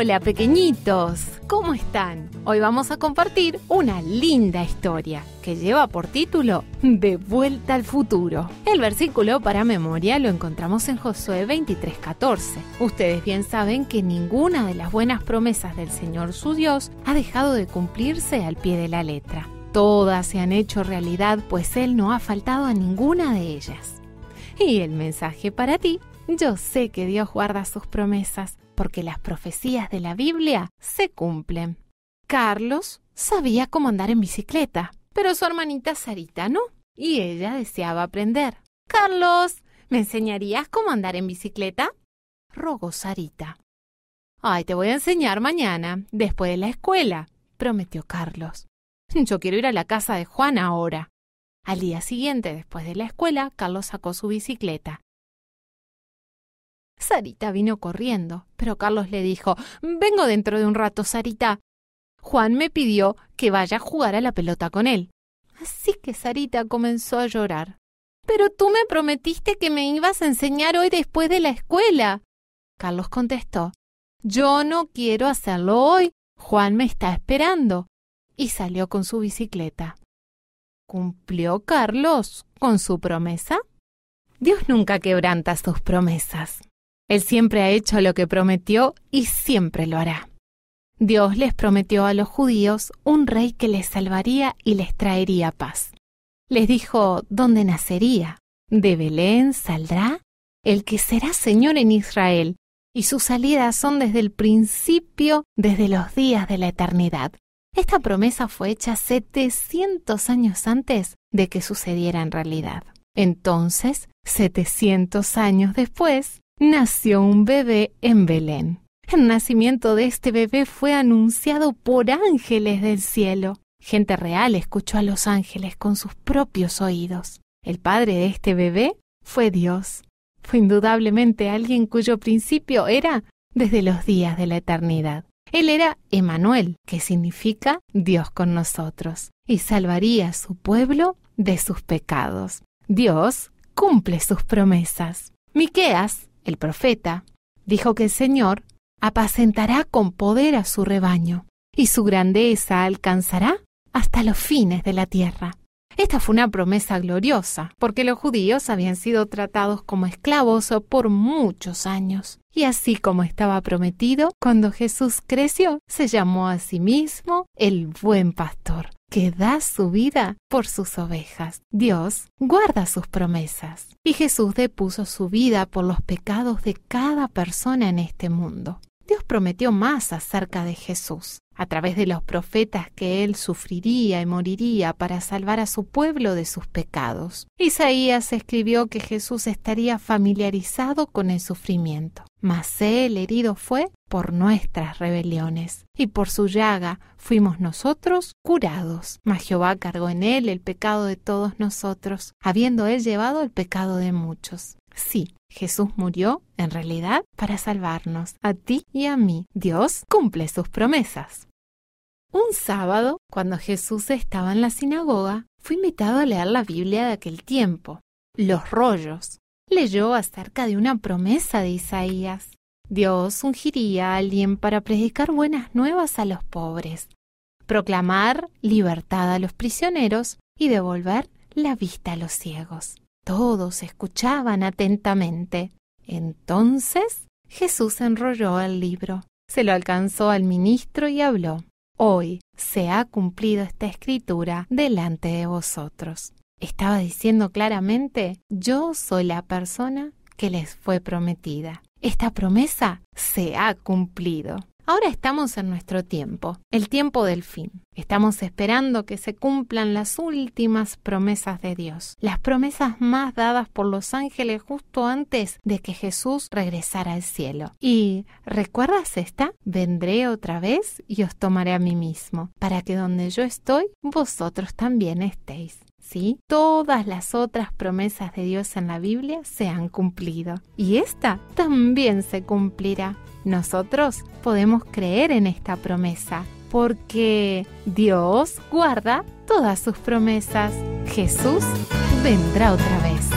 Hola pequeñitos, ¿cómo están? Hoy vamos a compartir una linda historia que lleva por título De vuelta al futuro. El versículo para memoria lo encontramos en Josué 23:14. Ustedes bien saben que ninguna de las buenas promesas del Señor su Dios ha dejado de cumplirse al pie de la letra. Todas se han hecho realidad, pues Él no ha faltado a ninguna de ellas. Y el mensaje para ti: yo sé que Dios guarda sus promesas, porque las profecías de la Biblia se cumplen. Carlos sabía cómo andar en bicicleta, pero su hermanita Sarita no, y ella deseaba aprender. «Carlos, ¿me enseñarías cómo andar en bicicleta?», rogó Sarita. «Ay, te voy a enseñar mañana, después de la escuela», prometió Carlos. «Yo quiero ir a la casa de Juan ahora». Al día siguiente, después de la escuela, Carlos sacó su bicicleta. Sarita vino corriendo, pero Carlos le dijo: «Vengo dentro de un rato, Sarita. Juan me pidió que vaya a jugar a la pelota con él». Así que Sarita comenzó a llorar. «Pero tú me prometiste que me ibas a enseñar hoy después de la escuela». Carlos contestó: «Yo no quiero hacerlo hoy. Juan me está esperando». Y salió con su bicicleta. ¿Cumplió Carlos con su promesa? Dios nunca quebranta sus promesas. Él siempre ha hecho lo que prometió y siempre lo hará. Dios les prometió a los judíos un rey que les salvaría y les traería paz. Les dijo dónde nacería. De Belén saldrá el que será Señor en Israel, y sus salidas son desde el principio, desde los días de la eternidad. Esta promesa fue hecha 700 años antes de que sucediera en realidad. Entonces, 700 años después, nació un bebé en Belén. El nacimiento de este bebé fue anunciado por ángeles del cielo. Gente real escuchó a los ángeles con sus propios oídos. El padre de este bebé fue Dios. Fue indudablemente alguien cuyo principio era desde los días de la eternidad. Él era Emanuel, que significa Dios con nosotros, y salvaría a su pueblo de sus pecados. Dios cumple sus promesas. Miqueas, el profeta, dijo que el Señor apacentará con poder a su rebaño, y su grandeza alcanzará hasta los fines de la tierra. Esta fue una promesa gloriosa, porque los judíos habían sido tratados como esclavos por muchos años. Y así como estaba prometido, cuando Jesús creció, se llamó a sí mismo el buen pastor, que da su vida por sus ovejas. Dios guarda sus promesas, y Jesús depuso su vida por los pecados de cada persona en este mundo. Dios prometió más acerca de Jesús, a través de los profetas, que Él sufriría y moriría para salvar a su pueblo de sus pecados. Isaías escribió que Jesús estaría familiarizado con el sufrimiento, mas Él herido fue por nuestras rebeliones, y por su llaga fuimos nosotros curados. Mas Jehová cargó en Él el pecado de todos nosotros, habiendo Él llevado el pecado de muchos. Sí, Jesús murió, en realidad, para salvarnos, a ti y a mí. Dios cumple sus promesas. Un sábado, cuando Jesús estaba en la sinagoga, fue invitado a leer la Biblia de aquel tiempo, los rollos. Leyó acerca de una promesa de Isaías. Dios ungiría a alguien para predicar buenas nuevas a los pobres, proclamar libertad a los prisioneros y devolver la vista a los ciegos. Todos escuchaban atentamente. Entonces Jesús enrolló el libro, se lo alcanzó al ministro y habló: «Hoy se ha cumplido esta escritura delante de vosotros». Estaba diciendo claramente: yo soy la persona que les fue prometida. Esta promesa se ha cumplido. Ahora estamos en nuestro tiempo, el tiempo del fin. Estamos esperando que se cumplan las últimas promesas de Dios, las promesas más dadas por los ángeles justo antes de que Jesús regresara al cielo. ¿Y recuerdas esta? Vendré otra vez y os tomaré a mí mismo, para que donde yo estoy, vosotros también estéis. ¿Sí? Todas las otras promesas de Dios en la Biblia se han cumplido, y esta también se cumplirá. Nosotros podemos creer en esta promesa, porque Dios guarda todas sus promesas. Jesús vendrá otra vez.